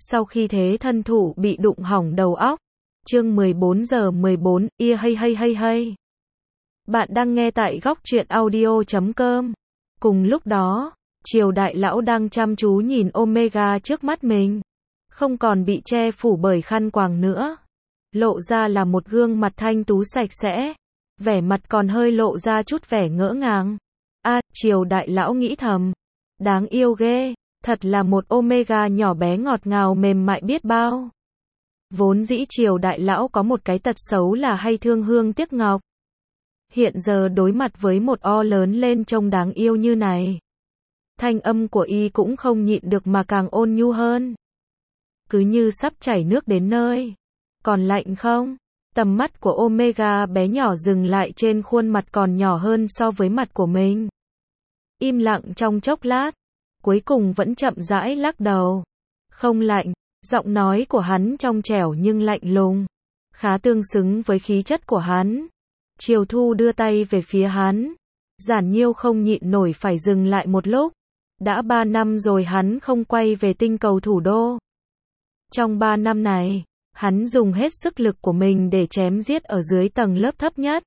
sau khi thế thân thủ bị đụng hỏng đầu óc. Chương 14:14, hay. Bạn đang nghe tại góc truyện audio.com. Cùng lúc đó, Triều Đại Lão đang chăm chú nhìn Omega trước mắt mình. Không còn bị che phủ bởi khăn quàng nữa. Lộ ra là một gương mặt thanh tú sạch sẽ. Vẻ mặt còn hơi lộ ra chút vẻ ngỡ ngàng. Triều Đại Lão nghĩ thầm. Đáng yêu ghê, thật là một Omega nhỏ bé ngọt ngào mềm mại biết bao. Vốn dĩ Triều Đại Lão có một cái tật xấu là hay thương hương tiếc ngọc. Hiện giờ đối mặt với một O lớn lên trông đáng yêu như này. Thanh âm của y cũng không nhịn được mà càng ôn nhu hơn. Cứ như sắp chảy nước đến nơi. Còn lạnh không? Tầm mắt của Omega bé nhỏ dừng lại trên khuôn mặt còn nhỏ hơn so với mặt của mình. Im lặng trong chốc lát. Cuối cùng vẫn chậm rãi lắc đầu. Không lạnh. Giọng nói của hắn trong trẻo nhưng lạnh lùng. Khá tương xứng với khí chất của hắn. Triều Thu đưa tay về phía hắn. Giản Nhiêu không nhịn nổi phải dừng lại một lúc. Đã 3 năm rồi hắn không quay về tinh cầu thủ đô. Trong 3 năm này, hắn dùng hết sức lực của mình để chém giết ở dưới tầng lớp thấp nhất.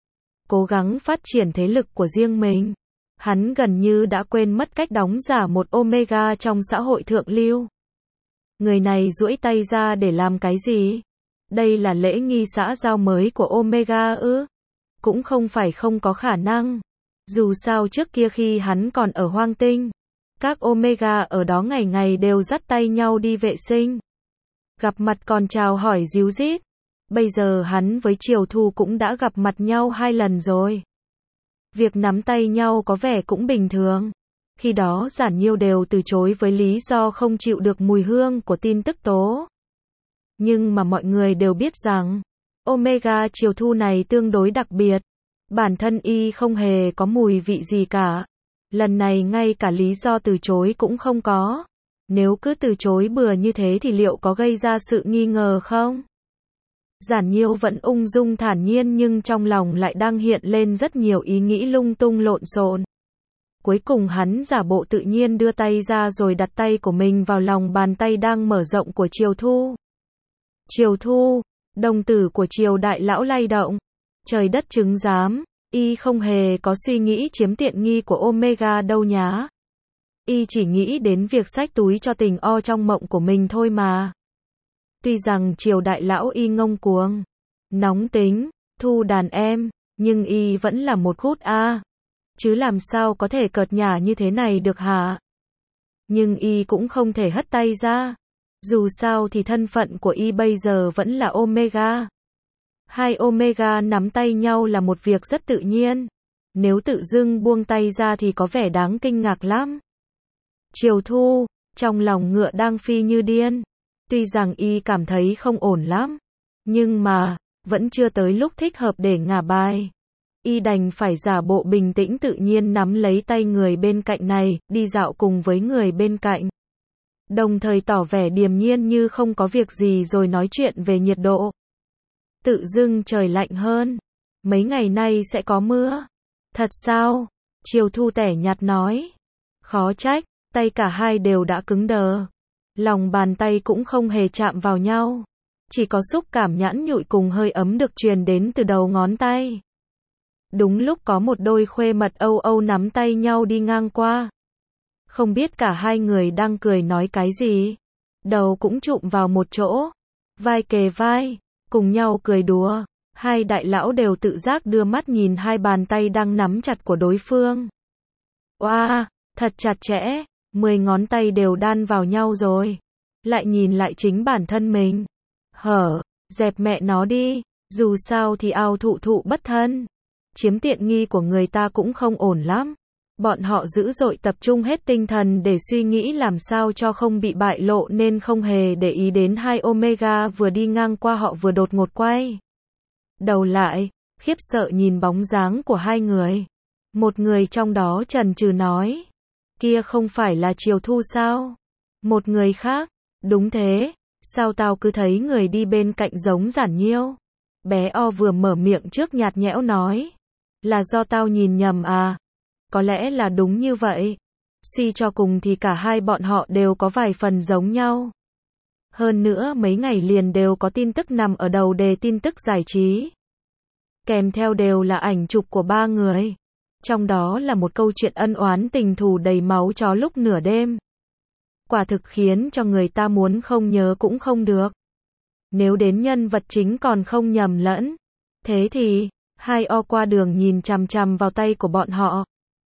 Cố gắng phát triển thế lực của riêng mình. Hắn gần như đã quên mất cách đóng giả một Omega trong xã hội thượng lưu. Người này duỗi tay ra để làm cái gì? Đây là lễ nghi xã giao mới của Omega ư? Cũng không phải không có khả năng. Dù sao trước kia khi hắn còn ở Hoang Tinh, các Omega ở đó ngày ngày đều dắt tay nhau đi vệ sinh. Gặp mặt còn chào hỏi ríu rít. Bây giờ hắn với Triều Thu cũng đã gặp mặt nhau 2 lần rồi. Việc nắm tay nhau có vẻ cũng bình thường. Khi đó Giản Nhiêu đều từ chối với lý do không chịu được mùi hương của tin tức tố. Nhưng mà mọi người đều biết rằng, Omega Triều Thu này tương đối đặc biệt. Bản thân y không hề có mùi vị gì cả. Lần này ngay cả lý do từ chối cũng không có. Nếu cứ từ chối bừa như thế thì liệu có gây ra sự nghi ngờ không? Giản Nhiêu vẫn ung dung thản nhiên nhưng trong lòng lại đang hiện lên rất nhiều ý nghĩ lung tung lộn xộn. Cuối cùng hắn giả bộ tự nhiên đưa tay ra rồi đặt tay của mình vào lòng bàn tay đang mở rộng của Triều Thu. Triều Thu, đồng tử của Triều Đại Lão lay động. Trời đất chứng giám, y không hề có suy nghĩ chiếm tiện nghi của Omega đâu nhá. Y chỉ nghĩ đến việc xách túi cho tình o trong mộng của mình thôi mà. Tuy rằng Triều Đại Lão y ngông cuồng, nóng tính, thu đàn em, nhưng y vẫn là một khút a. Chứ làm sao có thể cợt nhả như thế này được hả? Nhưng y cũng không thể hất tay ra. Dù sao thì thân phận của y bây giờ vẫn là Omega. Hai Omega nắm tay nhau là một việc rất tự nhiên. Nếu tự dưng buông tay ra thì có vẻ đáng kinh ngạc lắm. Triều Thu, trong lòng ngựa đang phi như điên. Tuy rằng y cảm thấy không ổn lắm. Nhưng mà, vẫn chưa tới lúc thích hợp để ngả bài. Y đành phải giả bộ bình tĩnh tự nhiên nắm lấy tay người bên cạnh này, đi dạo cùng với người bên cạnh. Đồng thời tỏ vẻ điềm nhiên như không có việc gì rồi nói chuyện về nhiệt độ. Tự dưng trời lạnh hơn. Mấy ngày nay sẽ có mưa. Thật sao? Triều Thu tẻ nhạt nói. Khó trách, tay cả hai đều đã cứng đờ. Lòng bàn tay cũng không hề chạm vào nhau. Chỉ có xúc cảm nhẵn nhụi cùng hơi ấm được truyền đến từ đầu ngón tay. Đúng lúc có một đôi khuê mật âu âu nắm tay nhau đi ngang qua. Không biết cả hai người đang cười nói cái gì. Đầu cũng chụm vào một chỗ. Vai kề vai, cùng nhau cười đùa. Hai đại lão đều tự giác đưa mắt nhìn hai bàn tay đang nắm chặt của đối phương. Oa, thật chặt chẽ, 10 ngón tay đều đan vào nhau rồi. Lại nhìn lại chính bản thân mình. Dẹp mẹ nó đi, dù sao thì ao thụ thụ bất thân. Chiếm tiện nghi của người ta cũng không ổn lắm. Bọn họ dữ dội tập trung hết tinh thần để suy nghĩ làm sao cho không bị bại lộ nên không hề để ý đến hai Omega vừa đi ngang qua họ vừa đột ngột quay đầu lại, khiếp sợ nhìn bóng dáng của hai người. Một người trong đó chần chừ nói, kia không phải là Triều Thu sao? Một người khác, đúng thế, sao tao cứ thấy người đi bên cạnh giống Giản Nhiêu? Bé O vừa mở miệng trước nhạt nhẽo nói, là do tao nhìn nhầm à? Có lẽ là đúng như vậy. Suy cho cùng thì cả hai bọn họ đều có vài phần giống nhau. Hơn nữa mấy ngày liền đều có tin tức nằm ở đầu đề tin tức giải trí. Kèm theo đều là ảnh chụp của ba người. Trong đó là một câu chuyện ân oán tình thù đầy máu chó lúc nửa đêm. Quả thực khiến cho người ta muốn không nhớ cũng không được. Nếu đến nhân vật chính còn không nhầm lẫn. Thế thì, hai o qua đường nhìn chằm chằm vào tay của bọn họ.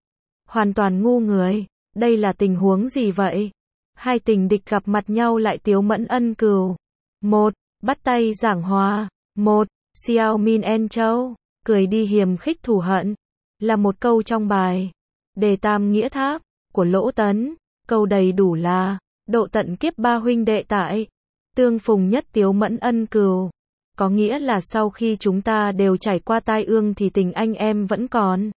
Hoàn toàn ngu người. Đây là tình huống gì vậy? Hai tình địch gặp mặt nhau lại tiếu mẫn ân cừu. Một, bắt tay giảng hòa. Một, Xiao Min En Châu, cười đi hiềm khích thù hận. Là một câu trong bài Đề Tam Nghĩa Tháp của Lỗ Tấn. Câu đầy đủ là độ tận kiếp ba huynh đệ tại tương phùng nhất tiếu mẫn ân cừu. Có nghĩa là sau khi chúng ta đều trải qua tai ương thì tình anh em vẫn còn.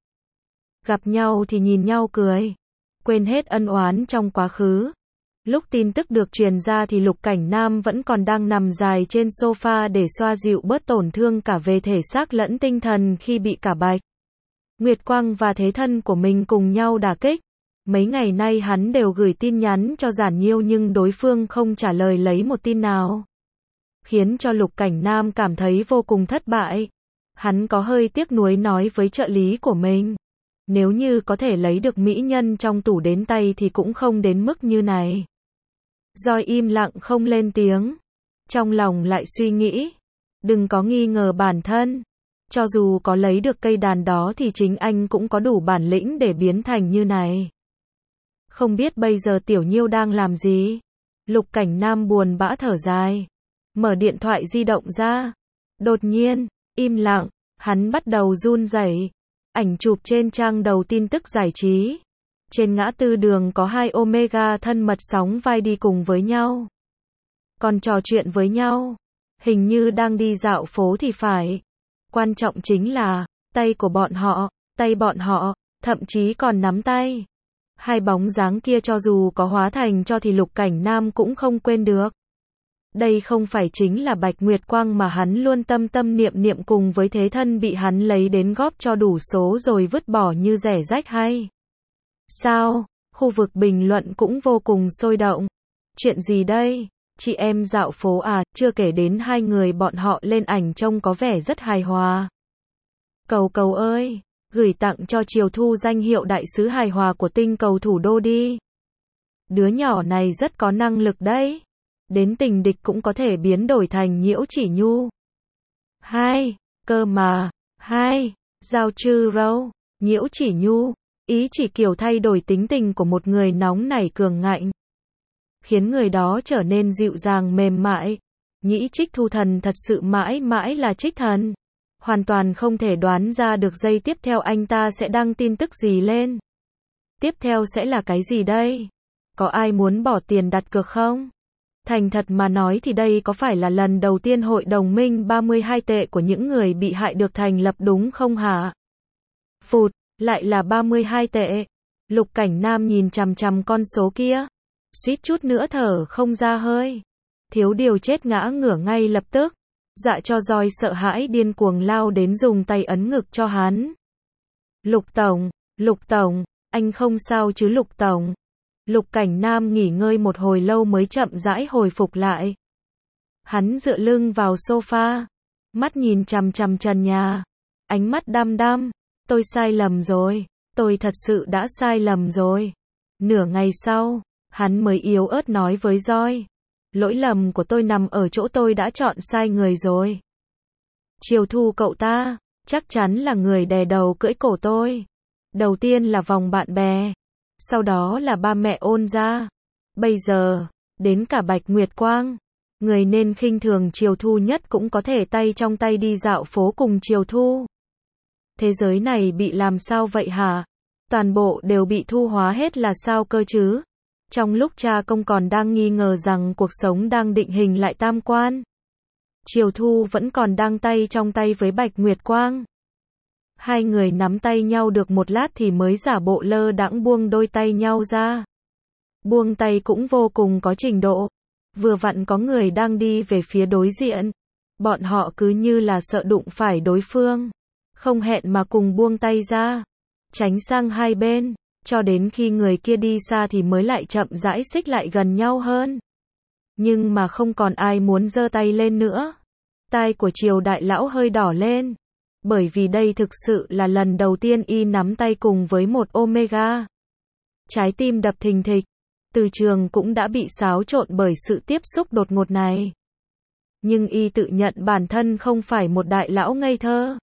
Gặp nhau thì nhìn nhau cười. Quên hết ân oán trong quá khứ. Lúc tin tức được truyền ra thì Lục Cảnh Nam vẫn còn đang nằm dài trên sofa để xoa dịu bớt tổn thương cả về thể xác lẫn tinh thần khi bị cả Bạch Nguyệt Quang và thế thân của mình cùng nhau đả kích. Mấy ngày nay hắn đều gửi tin nhắn cho Giản Nhiêu nhưng đối phương không trả lời lấy một tin nào. Khiến cho Lục Cảnh Nam cảm thấy vô cùng thất bại. Hắn có hơi tiếc nuối nói với trợ lý của mình. Nếu như có thể lấy được mỹ nhân trong tủ đến tay thì cũng không đến mức như này. Doi im lặng không lên tiếng. Trong lòng lại suy nghĩ. Đừng có nghi ngờ bản thân. Cho dù có lấy được cây đàn đó thì chính anh cũng có đủ bản lĩnh để biến thành như này. Không biết bây giờ Tiểu Nhiêu đang làm gì? Lục Cảnh Nam buồn bã thở dài. Mở điện thoại di động ra. Đột nhiên, im lặng, hắn bắt đầu run rẩy. Ảnh chụp trên trang đầu tin tức giải trí. Trên ngã tư đường có hai Omega thân mật sóng vai đi cùng với nhau. Còn trò chuyện với nhau. Hình như đang đi dạo phố thì phải. Quan trọng chính là, tay bọn họ, thậm chí còn nắm tay. Hai bóng dáng kia cho dù có hóa thành cho thì Lục Cảnh Nam cũng không quên được. Đây không phải chính là Bạch Nguyệt Quang mà hắn luôn tâm tâm niệm niệm cùng với thế thân bị hắn lấy đến góp cho đủ số rồi vứt bỏ như rẻ rách hay? Sao? Khu vực bình luận cũng vô cùng sôi động. Chuyện gì đây? Chị em dạo phố à? Chưa kể đến hai người bọn họ lên ảnh trông có vẻ rất hài hòa. Cầu cầu ơi! Gửi tặng cho Triều Thu danh hiệu đại sứ hài hòa của tinh cầu thủ đô đi. Đứa nhỏ này rất có năng lực đấy. Đến tình địch cũng có thể biến đổi thành Nhiễu Chỉ Nhu. Hai, cơ mà, hai, Giao Trư Râu, Nhiễu Chỉ Nhu, ý chỉ kiểu thay đổi tính tình của một người nóng nảy cường ngạnh. Khiến người đó trở nên dịu dàng mềm mại. Nhĩ Trích Thu Thần thật sự mãi mãi là Trích Thần. Hoàn toàn không thể đoán ra được giây tiếp theo anh ta sẽ đăng tin tức gì lên. Tiếp theo sẽ là cái gì đây? Có ai muốn bỏ tiền đặt cược không? Thành thật mà nói thì đây có phải là lần đầu tiên hội đồng minh 32 tệ của những người bị hại được thành lập đúng không hả? Phụt, lại là 32 tệ. Lục Cảnh Nam nhìn chằm chằm con số kia. Suýt chút nữa thở không ra hơi. Thiếu điều chết ngã ngửa ngay lập tức. Dạ cho Roi sợ hãi điên cuồng lao đến dùng tay ấn ngực cho hắn. Lục Tổng, anh không sao chứ Lục Tổng. Lục Cảnh Nam nghỉ ngơi một hồi lâu mới chậm rãi hồi phục lại. Hắn dựa lưng vào sofa, mắt nhìn chằm chằm trần nhà, ánh mắt đăm đăm. Tôi sai lầm rồi, tôi thật sự đã sai lầm rồi. Nửa ngày sau, hắn mới yếu ớt nói với Roi. Lỗi lầm của tôi nằm ở chỗ tôi đã chọn sai người rồi. Triều Thu cậu ta, chắc chắn là người đè đầu cưỡi cổ tôi. Đầu tiên là vòng bạn bè, sau đó là ba mẹ Ôn gia. Bây giờ, đến cả Bạch Nguyệt Quang. Người nên khinh thường Triều Thu nhất cũng có thể tay trong tay đi dạo phố cùng Triều Thu. Thế giới này bị làm sao vậy hả? Toàn bộ đều bị thu hóa hết là sao cơ chứ? Trong lúc cha công còn đang nghi ngờ rằng cuộc sống đang định hình lại tam quan, Triều Thu vẫn còn đang tay trong tay với Bạch Nguyệt Quang. Hai người nắm tay nhau được một lát thì mới giả bộ lơ đãng buông đôi tay nhau ra. Buông tay cũng vô cùng có trình độ. Vừa vặn có người đang đi về phía đối diện. Bọn họ cứ như là sợ đụng phải đối phương. Không hẹn mà cùng buông tay ra. Tránh sang hai bên. Cho đến khi người kia đi xa thì mới lại chậm rãi xích lại gần nhau hơn. Nhưng mà không còn ai muốn giơ tay lên nữa. Tai của Triều đại lão hơi đỏ lên. Bởi vì đây thực sự là lần đầu tiên y nắm tay cùng với một Omega. Trái tim đập thình thịch. Từ Trường cũng đã bị xáo trộn bởi sự tiếp xúc đột ngột này. Nhưng y tự nhận bản thân không phải một đại lão ngây thơ.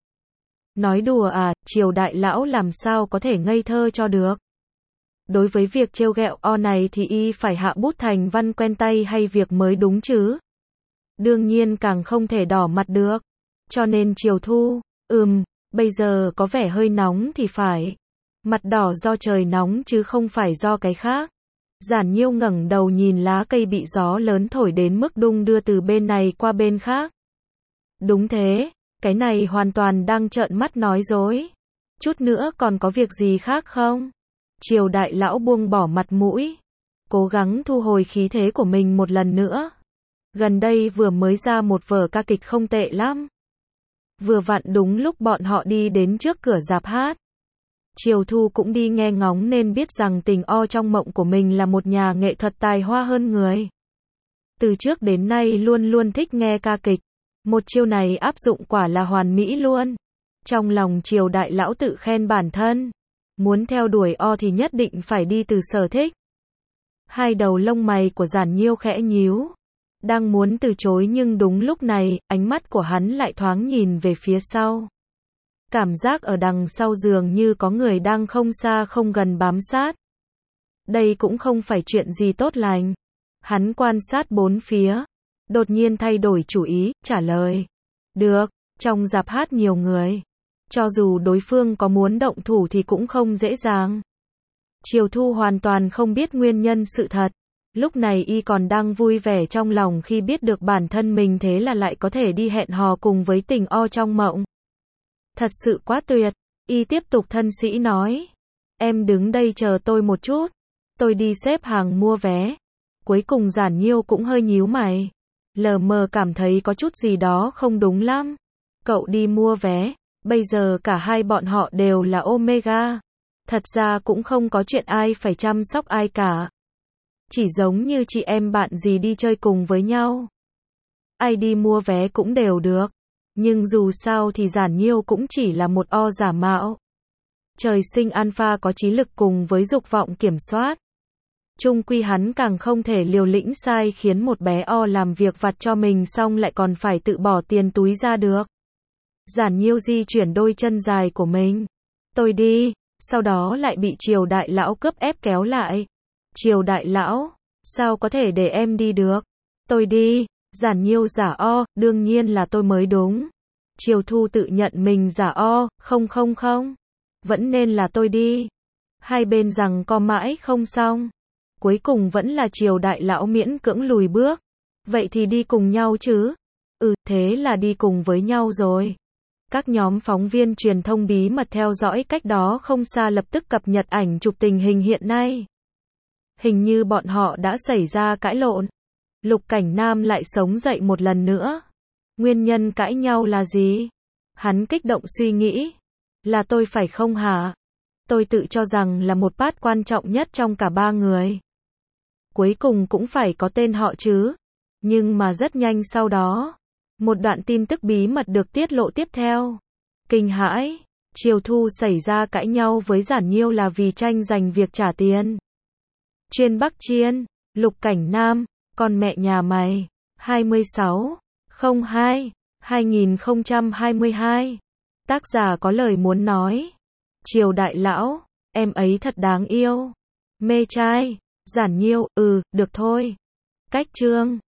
Nói đùa à, Triều đại lão làm sao có thể ngây thơ cho được. Đối với việc trêu ghẹo này thì y phải hạ bút thành văn quen tay hay việc mới đúng chứ. Đương nhiên càng không thể đỏ mặt được. Cho nên Triều Thu, bây giờ có vẻ hơi nóng thì phải. Mặt đỏ do trời nóng chứ không phải do cái khác. Giản Nhiêu ngẩng đầu nhìn lá cây bị gió lớn thổi đến mức đung đưa từ bên này qua bên khác. Đúng thế, cái này hoàn toàn đang trợn mắt nói dối. Chút nữa còn có việc gì khác không? Triều đại lão buông bỏ mặt mũi. Cố gắng thu hồi khí thế của mình một lần nữa. Gần đây vừa mới ra một vở ca kịch không tệ lắm. Vừa vặn đúng lúc bọn họ đi đến trước cửa rạp hát. Triều Thu cũng đi nghe ngóng nên biết rằng tình trong mộng của mình là một nhà nghệ thuật tài hoa hơn người. Từ trước đến nay luôn luôn thích nghe ca kịch. Một chiêu này áp dụng quả là hoàn mỹ luôn. Trong lòng Triều đại lão tự khen bản thân. Muốn theo đuổi thì nhất định phải đi từ sở thích. Hai đầu lông mày của Giản Nhiêu khẽ nhíu. Đang muốn từ chối nhưng đúng lúc này, ánh mắt của hắn lại thoáng nhìn về phía sau. Cảm giác ở đằng sau dường như có người đang không xa không gần bám sát. Đây cũng không phải chuyện gì tốt lành. Hắn quan sát bốn phía. Đột nhiên thay đổi chủ ý, trả lời. Được, trong rạp hát nhiều người. Cho dù đối phương có muốn động thủ thì cũng không dễ dàng. Triều Thu hoàn toàn không biết nguyên nhân sự thật. Lúc này y còn đang vui vẻ trong lòng khi biết được bản thân mình thế là lại có thể đi hẹn hò cùng với tình trong mộng. Thật sự quá tuyệt. Y tiếp tục thân sĩ nói. Em đứng đây chờ tôi một chút. Tôi đi xếp hàng mua vé. Cuối cùng Giản Nhiêu cũng hơi nhíu mày. Lờ mờ cảm thấy có chút gì đó không đúng lắm. Cậu đi mua vé. Bây giờ cả hai bọn họ đều là Omega. Thật ra cũng không có chuyện ai phải chăm sóc ai cả. Chỉ giống như chị em bạn gì đi chơi cùng với nhau. Ai đi mua vé cũng đều được. Nhưng dù sao thì Giản Nhiêu cũng chỉ là một giả mạo. Trời sinh alpha có trí lực cùng với dục vọng kiểm soát. Chung quy hắn càng không thể liều lĩnh sai khiến một bé làm việc vặt cho mình xong lại còn phải tự bỏ tiền túi ra được. Giản Nhiêu di chuyển đôi chân dài của mình. Tôi đi, sau đó lại bị Triều đại lão cướp ép kéo lại. Triều đại lão, sao có thể để em đi được? Tôi đi, Giản Nhiêu giả đương nhiên là tôi mới đúng. Triều Thu tự nhận mình giả không. Vẫn nên là tôi đi. Hai bên giằng co mãi không xong. Cuối cùng vẫn là Triều đại lão miễn cưỡng lùi bước. Vậy thì đi cùng nhau chứ? Thế là đi cùng với nhau rồi. Các nhóm phóng viên truyền thông bí mật theo dõi cách đó không xa lập tức cập nhật ảnh chụp tình hình hiện nay. Hình như bọn họ đã xảy ra cãi lộn. Lục Cảnh Nam lại sống dậy một lần nữa. Nguyên nhân cãi nhau là gì? Hắn kích động suy nghĩ. Là tôi phải không hả? Tôi tự cho rằng là một part quan trọng nhất trong cả ba người. Cuối cùng cũng phải có tên họ chứ. Nhưng mà rất nhanh sau đó, một đoạn tin tức bí mật được tiết lộ tiếp theo. Kinh hãi, Triều Thu xảy ra cãi nhau với Giản Nhiêu là vì tranh giành việc trả tiền. Chuyên Bắc Chiên, Lục Cảnh Nam, con mẹ nhà mày. 26/02/2022. Tác giả có lời muốn nói. Triều đại lão, em ấy thật đáng yêu. Mê trai. Giản Nhiêu, được thôi. Cách chương